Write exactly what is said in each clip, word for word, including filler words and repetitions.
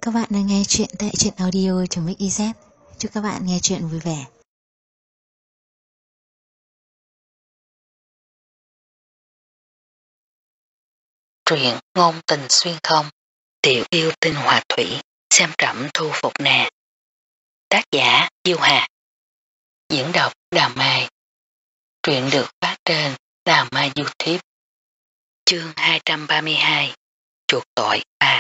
các bạn đang nghe chuyện tại truyện audio.mixyz. Chúc các bạn nghe chuyện vui vẻ. Truyện ngôn tình xuyên không, tiểu yêu tinh hòa thủy, xem trẫm thu phục nè. Tác giả Diêu Hà. Diễn đọc Đào Mai. Truyện được phát trên Đào Mai YouTube. Chương hai trăm ba mươi hai. Chuộc tội ba.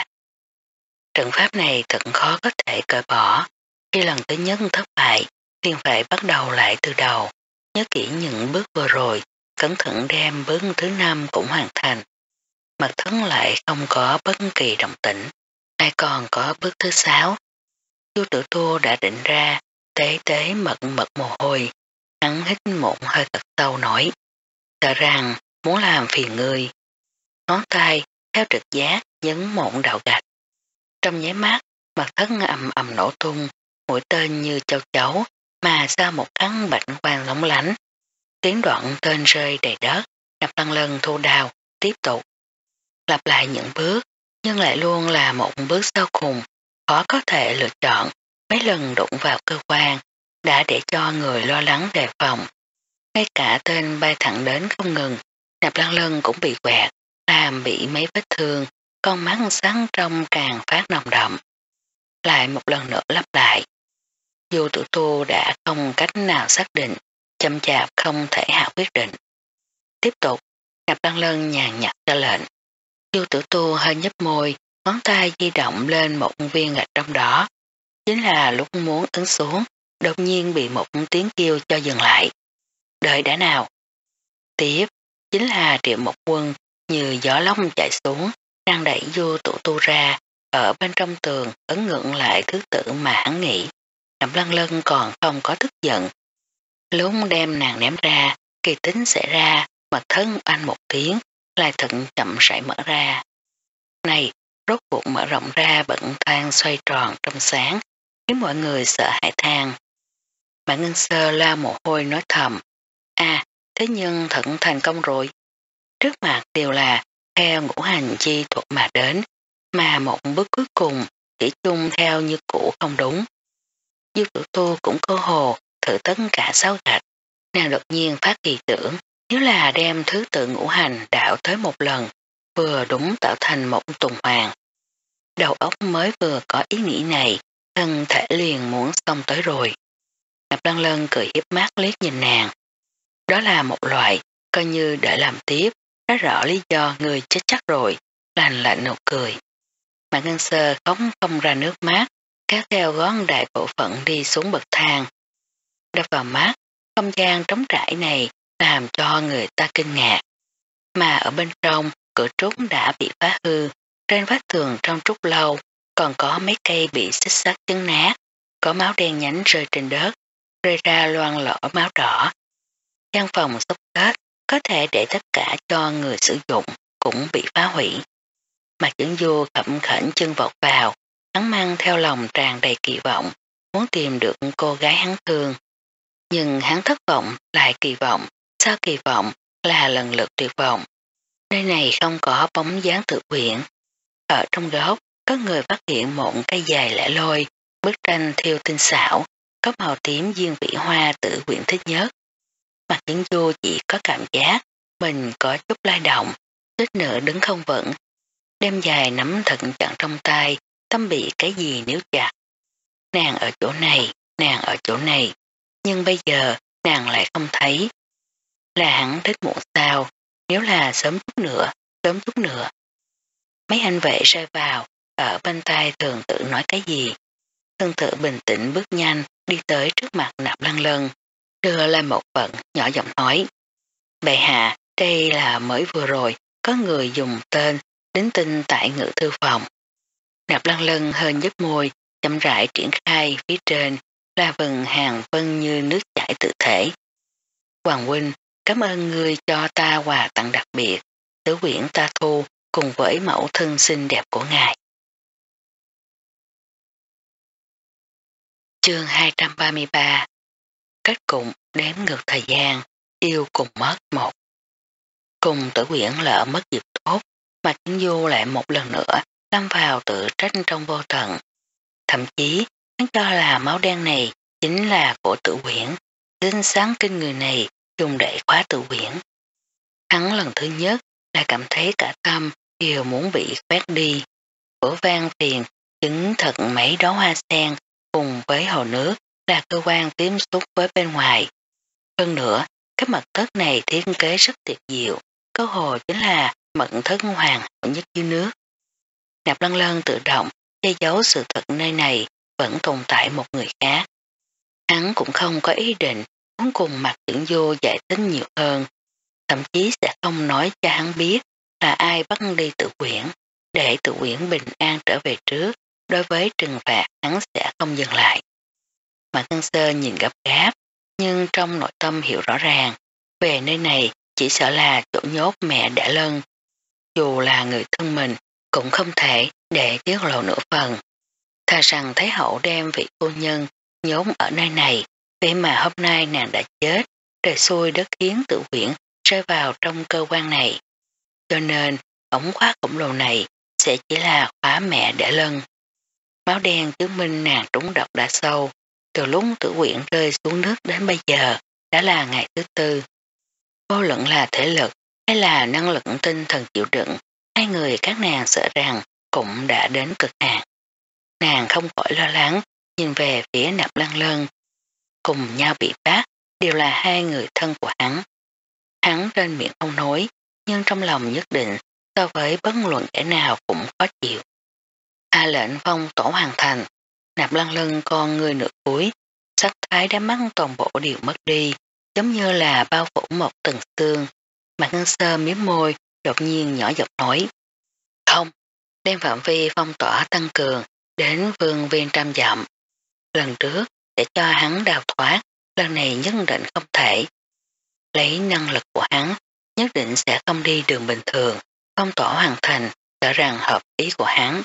Trận pháp này thật khó có thể cởi bỏ. Khi lần thứ nhất thất bại, liền phải bắt đầu lại từ đầu. Nhớ kỹ những bước vừa rồi, cẩn thận đem bước thứ năm cũng hoàn thành. Mặt Thấn lại không có bất kỳ động tĩnh, lại còn có bước thứ sáu. Chu Tử Tu đã định ra, tế tế mật mật mồ hôi, hắn hít một hơi thật sâu nổi. Sợ rằng muốn làm phiền người. Ngón tay theo trực giác nhấn một đạo gạch. Trong nháy mắt, Mặt Thấn ầm ầm nổ tung, mũi tên như châu chấu, mà ra một cắn bạch quang lóng lánh. Tiếng đoạn tên rơi đầy đất, Nạp Lăng Lân thu đao, tiếp tục. Lặp lại những bước, nhưng lại luôn là một bước sau cùng, khó có thể lựa chọn, mấy lần đụng vào cơ quan, đã để cho người lo lắng đề phòng. Ngay cả tên bay thẳng đến không ngừng, Nạp Lăng Lân cũng bị quẹt, làm bị mấy vết thương, con mắt sáng trong càng phát nồng đậm. Lại một lần nữa lặp lại. Dù Tử Tu đã không cách nào xác định, chậm chạp không thể hạ quyết định. Tiếp tục, Nạp Lăng Lân nhàn nhạt ra lệnh. Chu Tử Tu hơi nhấp môi, ngón tay di động lên một viên gạch trong đó. Chính là lúc muốn ấn xuống, đột nhiên bị một tiếng kêu cho dừng lại. Đợi đã nào. Tiếp, chính là Triệu Một Quân như gió lông chạy xuống, đang đẩy Chu Tử Tu ra, ở bên trong tường ấn ngượng lại thứ tự mà hắn nghĩ. Nạp Lăng Lân còn không có tức giận. Lúc đem nàng ném ra, kỳ tính sẽ ra, Mặt Thân anh một tiếng, lại thận chậm rãi mở ra. Này, rốt cuộc mở rộng ra bận thang xoay tròn trong sáng, khiến mọi người sợ hãi than. Mã Ngân Sơ la mồ hôi nói thầm. À, thế nhưng thận thành công rồi. Trước mặt đều là theo ngũ hành chi thuật mà đến, mà một bước cuối cùng chỉ chung theo như cũ không đúng. Dư Tử Tu cũng cơ hồ thử tất cả sáu gạch. Nàng đột nhiên phát kỳ tưởng, nếu là đem thứ tự ngũ hành đảo tới một lần, vừa đúng tạo thành một tuần hoàn. Đầu óc mới vừa có ý nghĩ này, thân thể liền muốn xông tới rồi. Nạp Lăng Lân cười hiếp mắt liếc nhìn nàng. Đó là một loại, coi như để làm tiếp, nói rõ lý do người chết chắc rồi, lành lạnh nụ cười. Mà Ngân Sơ không không ra nước mắt, kéo theo gót đại bộ phận đi xuống bậc thang. Đập vào mắt, không gian trống trải này làm cho người ta kinh ngạc. Mà ở bên trong, cửa trúc đã bị phá hư, trên vách tường trong trúc lâu, còn có mấy cây bị xích sắt chấn nát, có máu đen nhánh rơi trên đất, rơi ra loang lỗ máu đỏ. Gian phòng xốc kết, có thể để tất cả cho người sử dụng, cũng bị phá hủy. Mạc Chưởng Du khẩm khẩn chân vọt vào, hắn mang theo lòng tràn đầy kỳ vọng, muốn tìm được cô gái hắn thương. Nhưng hắn thất vọng lại kỳ vọng, sau kỳ vọng là lần lượt tuyệt vọng. Nơi này không có bóng dáng tự quyển. Ở trong góc, có người phát hiện một cây dài lẻ loi, bức tranh thiêu tinh xảo, có màu tím duyên vị hoa tự quyển thích nhất. Mạc Chưởng Du chỉ có cảm giác mình có chút lay động, tích nữa đứng không vững, đem dài nắm thận chặn trong tay, tâm bị cái gì níu chặt. Nàng ở chỗ này, nàng ở chỗ này, nhưng bây giờ nàng lại không thấy. Là hắn thích muộn sao, nếu là sớm chút nữa, sớm chút nữa. Mấy anh vệ rơi vào, ở bên tai thường tự nói cái gì. Thường tự bình tĩnh bước nhanh đi tới trước mặt Nạp Lăng Lân, đưa lên một vận nhỏ giọng nói. Bệ hạ, đây là mới vừa rồi, có người dùng tên đính tin tại ngự thư phòng. Nạp Lăng Lân hơi nhếch môi, chậm rãi triển khai phía trên là vần hàng vân như nước chảy tự thể. Hoàng huynh, cảm ơn ngươi cho ta quà tặng đặc biệt, tứ quyển ta thu cùng với mẫu thân xinh đẹp của ngài. Chương hai trăm ba mươi ba. Kết cục đếm ngược thời gian, yêu cùng mất một. Cùng tử quyển lỡ mất dịp tốt, mà Chưởng Du lại một lần nữa lâm vào tự trách trong vô tận. Thậm chí, hắn cho là máu đen này chính là của Tử Quyển, linh sáng kinh người này dùng để khóa Tử Quyển. Hắn lần thứ nhất là cảm thấy cả tâm đều muốn bị quét đi. Vỗ vang phiền, chứng thật mấy đó hoa sen cùng với hồ nước là cơ quan tiếp xúc với bên ngoài. Hơn nữa, cái mật thất này thiết kế rất tuyệt diệu, có hồ chính là mật thất hoàng hậu nhất dưới nước. Nạp Lân Lân tự động che giấu sự thật nơi này vẫn tồn tại một người khác. Hắn cũng không có ý định muốn cùng Mạc Tưởng Vô giải thích nhiều hơn, thậm chí sẽ không nói cho hắn biết là ai bắt đi Tự Quyển, để Tự Quyển bình an trở về trước, đối với trừng phạt hắn sẽ không dừng lại. Mạc Ngân Sơ nhìn gấp gáp, nhưng trong nội tâm hiểu rõ ràng, về nơi này chỉ sợ là chỗ nhốt mẹ đẻ Lân. Dù là người thân mình, cũng không thể để tiết lộ nửa phần. Thà rằng Thái Hậu đem vị cô nhân nhốt ở nơi này, vậy mà hôm nay nàng đã chết, trời xui đất khiến Tự Quyển rơi vào trong cơ quan này. Cho nên, ống khóa khổng lồ này sẽ chỉ là khóa mẹ đẻ Lân. Máu đen chứng minh nàng trúng độc đã sâu, từ lúc Tử Quyển rơi xuống nước đến bây giờ đã là ngày thứ tư. Vô luận là thể lực hay là năng lực tinh thần chịu đựng, hai người các nàng sợ rằng cũng đã đến cực hạn. Nàng không khỏi lo lắng, nhìn về phía Nạp Lân Lân. Cùng nhau bị bắt đều là hai người thân của hắn. Hắn trên miệng không nói, nhưng trong lòng nhất định so với bất luận kẻ nào cũng khó chịu. A lệnh phong tổ hoàn thành, Nạp Lân Lân con người nửa cuối, sắc thái đám mắt toàn bộ đều mất đi, giống như là bao phủ một tầng xương. Mạc Ngân Sơ miếm môi, đột nhiên nhỏ giọng nói. Không, đem phạm vi phong tỏa tăng cường đến vương viên trăm dặm. Lần trước để cho hắn đào thoát, lần này nhất định không thể. Lấy năng lực của hắn, nhất định sẽ không đi đường bình thường, phong tỏa hoàn thành, sợ rằng hợp ý của hắn.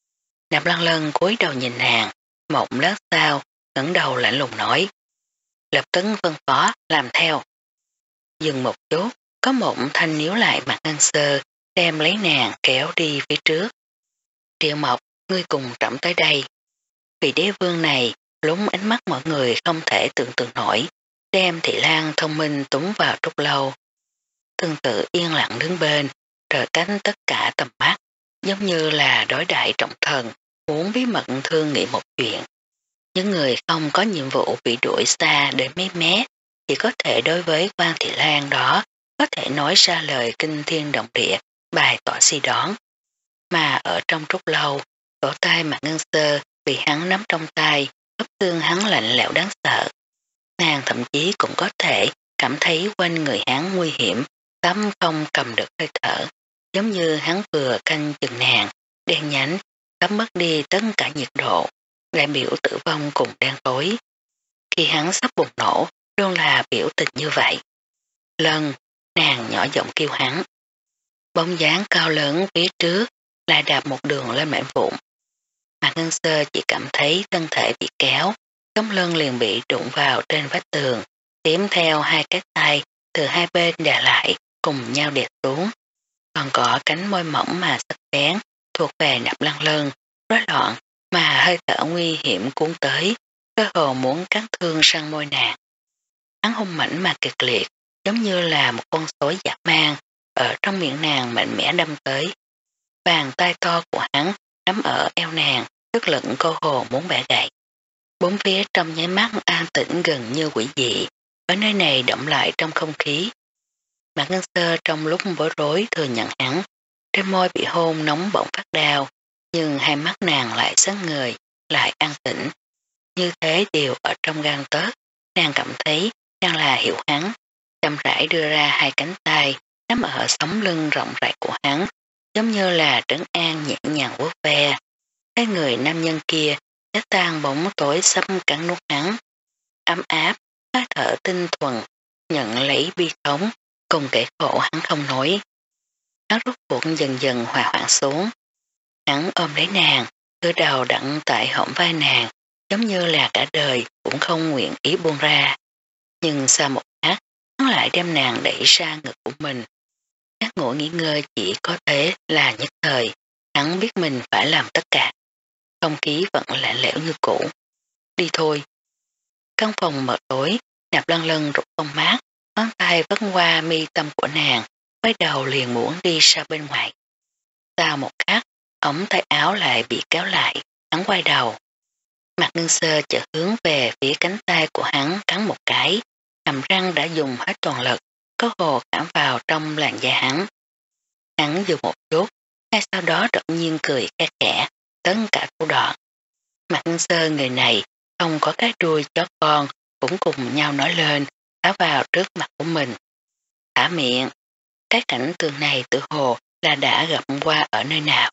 Nạp Lân Lân cúi đầu nhìn nàng, một lát sau, ngẩng đầu lạnh lùng nói. Lập tức phân phó, làm theo. Dừng một chút, có một thanh níu lại Mạc Ngân Sơ, đem lấy nàng kéo đi phía trước. Triệu Mộc, ngươi cùng trẫm tới đây. Vị đế vương này, lúng ánh mắt mọi người không thể tưởng tượng nổi, đem Thị Lan thông minh túng vào trúc lâu. Tương tự yên lặng đứng bên, trời cánh tất cả tầm mắt, giống như là đối đại trọng thần, muốn bí mật thương nghị một chuyện. Những người không có nhiệm vụ bị đuổi xa đến mấy mét, chỉ có thể đối với quan Thị Lan đó, có thể nói ra lời kinh thiên động địa, bài tỏ si đón. Mà ở trong trúc lâu, cổ tay Mạc Ngân Sơ bị hắn nắm trong tay, khớp xương hắn lạnh lẽo đáng sợ. Nàng thậm chí cũng có thể cảm thấy quanh người hắn nguy hiểm, tấm không cầm được hơi thở, giống như hắn vừa canh chừng nàng, đen nhánh, tấm mất đi tất cả nhiệt độ, đại biểu tử vong cùng đen tối. Khi hắn sắp bùng nổ, luôn là biểu tình như vậy. Lần, nàng nhỏ giọng kêu hắn. Bóng dáng cao lớn phía trước lại đạp một đường lên mảnh vụn. Mạc Ngân Sơ chỉ cảm thấy thân thể bị kéo, sống lưng liền bị đụng vào trên vách tường, tiếp theo hai cái tay từ hai bên đè lại cùng nhau đè xuống. Còn có cánh môi mỏng mà sắc bén thuộc về Nạp Lân Lân, rối loạn mà hơi thở nguy hiểm cuốn tới, cơ hồ muốn cắn thương sang môi nàng. Hắn hung mảnh mà kịch liệt, giống như là một con sói dã man ở trong miệng nàng mạnh mẽ đâm tới. Bàn tay to của hắn nắm ở eo nàng, tức lực cơ hồ muốn bẻ gãy. Bốn phía trong nháy mắt an tĩnh gần như quỷ dị, ở nơi này động lại trong không khí. Mạc Ngân Sơ trong lúc bối rối thừa nhận hắn, trên môi bị hôn nóng bỗng phát đau, nhưng hai mắt nàng lại sáng người, lại an tĩnh. Như thế đều ở trong gan tớt, nàng cảm thấy đang là hiểu hắn, chậm rãi đưa ra hai cánh tay, nắm ở sống lưng rộng rãi của hắn, giống như là trấn an nhẹ nhàng vuốt ve. Cái người nam nhân kia sẽ tan bóng tối xâm cắn nuốt hắn. Ấm áp, hơi thở tinh thuần, nhận lấy bi thống, cùng kẻ khổ hắn không nói. Hắn rút cuộc dần dần hòa hoãn xuống. Hắn ôm lấy nàng, đưa đầu đặn tại hõm vai nàng, giống như là cả đời cũng không nguyện ý buông ra. Nhưng sau một lát, hắn lại đem nàng đẩy ra ngực của mình. Giác ngộ nghỉ ngơi chỉ có thể là nhất thời, hắn biết mình phải làm tất cả. không khí vẫn lạnh lẽo như cũ. Đi thôi. Căn phòng mờ tối, Nạp Lân Lân rụt con mát, ngón tay vất qua mi tâm của nàng, quay đầu liền muốn đi ra bên ngoài. Sau một khắc, ống tay áo lại bị kéo lại, hắn quay đầu. Mặt Ngân Sơ chợt hướng về phía cánh tay của hắn cắn một cái, hàm răng đã dùng hết toàn lực, có hồ cảm vào trong làn da hắn. Hắn dừng một chút, ngay sau đó đột nhiên cười khe khẽ, tất cả thủ đoạn. Mặt Ngân Sơ người này không có cái đuôi chó con cũng cùng nhau nói lên, thả vào trước mặt của mình. Thả miệng, cái cảnh tượng này tự hồ là đã gặp qua ở nơi nào.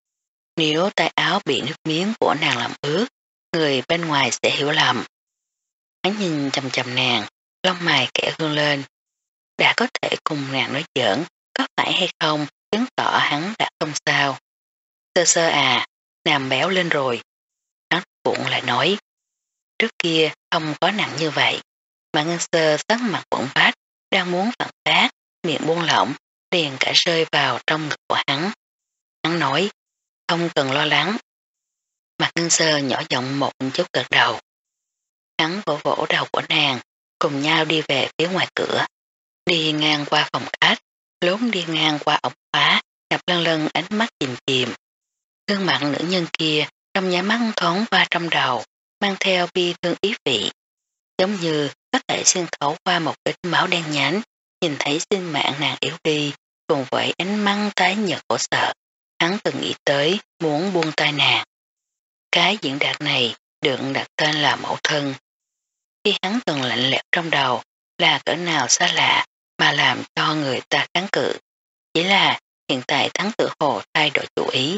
Nếu tay áo bị nước miếng của nàng làm ướt, người bên ngoài sẽ hiểu lầm. Hắn nhìn chầm chầm nàng, lông mày kẻ hương lên. Đã có thể cùng nàng nói giỡn, có phải hay không, chứng tỏ hắn đã không sao. Sơ sơ à, nàng béo lên rồi. Hắn cuộn lại nói. Trước kia không có nặng như vậy, mà Ngân Sơ sắc mặt quẩn bách, đang muốn phản tác, miệng buông lỏng, liền cả rơi vào trong ngực của hắn. Hắn nói, không cần lo lắng. Mặt Ngân Sơ nhỏ giọng một chút gật đầu. Hắn vỗ vỗ đầu của nàng, cùng nhau đi về phía ngoài cửa. Đi ngang qua phòng khách, lúc đi ngang qua ống khóa, Nạp Lân Lân ánh mắt chìm chìm. Gương mặt nữ nhân kia trong nháy mắt thoáng qua trong đầu, mang theo bi thương ý vị. Giống như có thể xuyên thấu qua một ít máu đen nhánh, nhìn thấy sinh mạng nàng yếu đi, cùng với ánh mắt tái nhợt khổ sợ. Hắn từng nghĩ tới muốn buông tay nàng. Cái diễn đạt này được đặt tên là mẫu thân. Khi hắn từng lạnh lẽo trong đầu là cỡ nào xa lạ mà làm cho người ta kháng cự. Chỉ là hiện tại hắn tự hồ thay đổi chủ ý.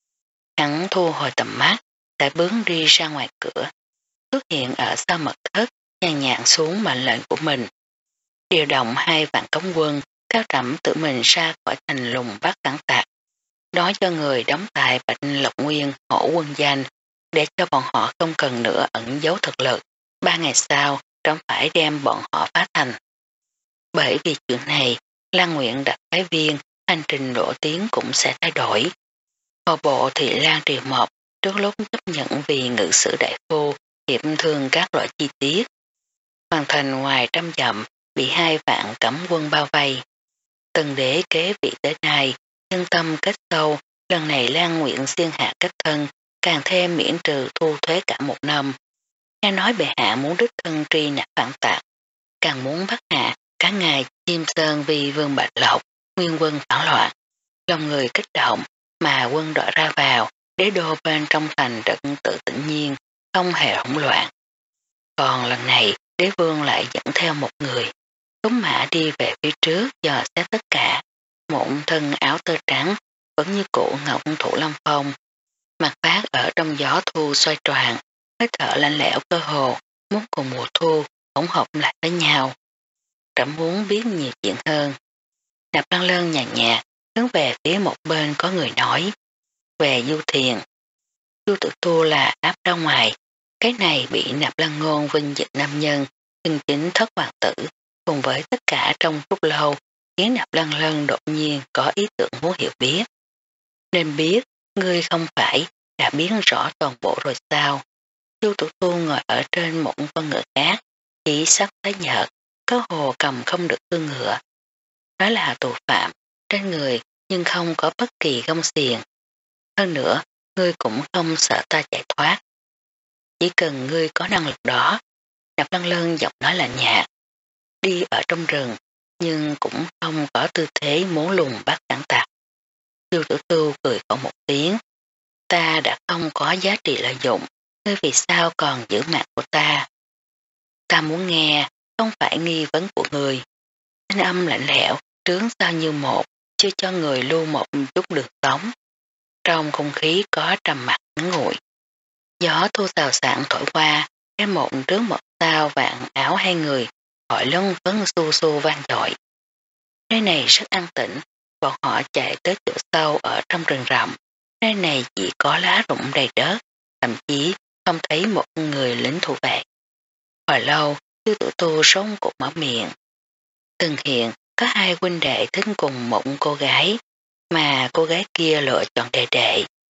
Hắn thu hồi tầm mắt, đã bước đi ra ngoài cửa, xuất hiện ở sau mật thất, nhàn nhạn xuống mệnh lệnh của mình. Điều động hai vạn cống quân, cao trẩm tự mình ra khỏi thành lùng bắt phản tạc. Nói cho người đóng tại Bạch Lộc Nguyên hổ quân danh, để cho bọn họ không cần nữa ẩn giấu thực lực. Ba ngày sau, trông phải đem bọn họ phá thành. Bởi vì chuyện này, Lan Nguyện đặt phái viên, hành trình nổi tiếng cũng sẽ thay đổi. Hồ bộ thị Lan Triều Mộc trước lúc chấp nhận vì ngự sử đại phu hiệp thương các loại chi tiết. Hoàn thành ngoài trăm dặm bị hai vạn cấm quân bao vây. Từng đế kế vị tới nay, nhân tâm kết sâu, lần này Lan Nguyện xuyên hạ kết thân, càng thêm miễn trừ thu thuế cả một năm. Nghe nói bệ hạ muốn đích thân truy nạp phản tạc, càng muốn bắt hạ cả ngày chim sơn vì vương Bạch Lộc, nguyên quân phản loạn. Lòng người kích động, mà quân đội ra vào, đế đô bên trong thành trật tự tự nhiên, không hề hỗn loạn. Còn lần này, đế vương lại dẫn theo một người. Tuấn mã đi về phía trước dò xét tất cả. Một thân áo tơ trắng, vẫn như cũ ngọc thủ lâm phong. Mặt phát ở trong gió thu xoay tròn, hơi thở lạnh lẽo cơ hồ, muốn cùng mùa thu, hỗn hợp lại với nhau. Trẫm muốn biết nhiều chuyện hơn. Nạp Lân Lân nhàn nhạt, hướng về phía một bên có người nói. Về Du Thiền. Du Tử Tu là áp ra ngoài. Cái này bị Nạp Lân Ngôn vinh dịch nam nhân, chân chính thất hoàng tử, cùng với tất cả trong phút lâu, khiến Nạp Lân Lân đột nhiên có ý tưởng muốn hiểu biết. Nên biết, ngươi không phải đã biến rõ toàn bộ rồi sao. Du Tử Tu ngồi ở trên một con ngựa khác, chỉ sắc tái nhợt, có hồ cầm không được cương ngựa. Đó là tù phạm, trên người nhưng không có bất kỳ gông xiềng. Hơn nữa, ngươi cũng không sợ ta chạy thoát. Chỉ cần ngươi có năng lực đó. Nạp Lân Lân giọng nói là nhạt. Đi ở trong rừng, nhưng cũng không có tư thế muốn lùng bắt cản tặc. Du Tử Tu cười khổ một tiếng. Ta đã không có giá trị lợi dụng, ngươi vì sao còn giữ mạng của ta? Ta muốn nghe, không phải nghi vấn của người. Thanh âm lạnh lẽo, trướng sao như một, chưa cho người lưu một chút đường sống. Trong không khí có trầm mặc ngắn ngủi. Gió thu xào xạng thổi qua, cái một trước một sao vạn áo hai người, hỏi lân phấn su su vang dội. Nơi này rất an tĩnh, bọn họ chạy tới chỗ sâu ở trong rừng rậm. Nơi này chỉ có lá rụng đầy đất, thậm chí không thấy một người lính thủ vệ. Hồi lâu, Sư Tử Tu rống cục mở miệng. Từng hiện có hai huynh đệ thích cùng một cô gái, mà cô gái kia lựa chọn đệ đệ.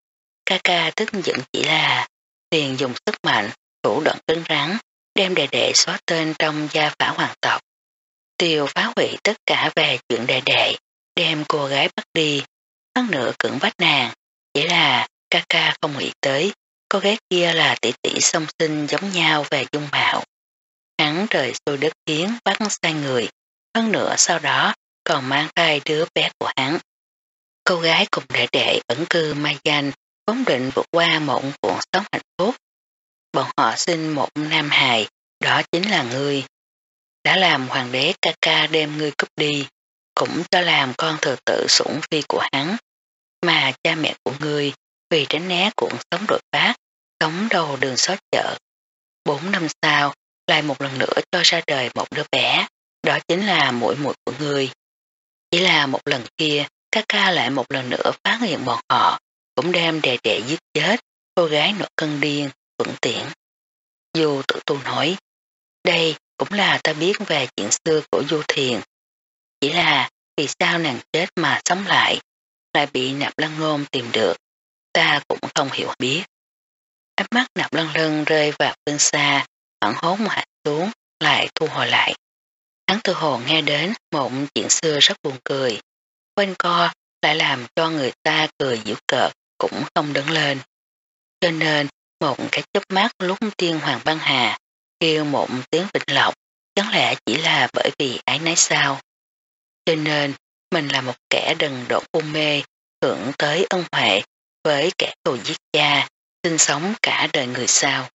ca ca tức giận chỉ là liền dùng sức mạnh, thủ đoạn cứng rắn, đem đệ đệ xóa tên trong gia phả hoàng tộc. Tiêu phá hủy tất cả về chuyện đệ đệ, đem cô gái bắt đi, hơn nữa cưỡng bách nàng, chỉ là ca ca không nghĩ tới, cô gái kia là tỷ tỷ song sinh giống nhau về dung mạo. Hắn trời xui đất khiến bắt sai người, hơn nữa sau đó còn mang thai đứa bé của hắn. Cô gái cùng đệ đệ ẩn cư mai danh, vốn định vượt qua một cuộc sống hạnh phúc. Bọn họ sinh một nam hài, đó chính là ngươi. Đã làm hoàng đế ca ca đem ngươi cướp đi, cũng cho làm con thừa tự sủng phi của hắn. Mà cha mẹ của ngươi vì tránh né cuộc sống đột phát, sống đầu đường xó chợ. Bốn năm sau, lại một lần nữa cho ra đời một đứa bé, đó chính là muội muội của ngươi. Chỉ là một lần kia, ca ca lại một lần nữa phát hiện bọn họ, cũng đem đệ đệ giết chết, cô gái nổi cơn điên, thuận tiện. Dù tự tu nói, đây cũng là ta biết về chuyện xưa của Du Thiền. Chỉ là vì sao nàng chết mà sống lại, lại bị Nạp Lăng Ngôn tìm được, ta cũng không hiểu biết. Ánh mắt Nạp Lăng Lân rơi vào phương xa, ẩn hốt hạ xuống, lại thu hồi lại. Hắn tự hồ nghe đến một chuyện xưa rất buồn cười, quanh co lại làm cho người ta cười giễu cợt cũng không đứng lên. Cho nên một cái chớp mắt lúc tiên Hoàng Băng Hà kêu một tiếng vịnh lộc, chẳng lẽ chỉ là bởi vì ái nấy sao? Cho nên mình là một kẻ đần độn u mê, hưởng tới ân huệ với kẻ thù giết cha, sinh sống cả đời người sao.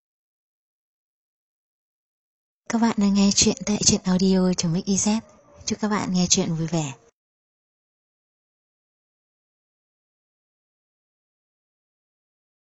Các bạn đang nghe chuyện tại truyện audio.mixyz. Chúc các bạn nghe chuyện vui vẻ.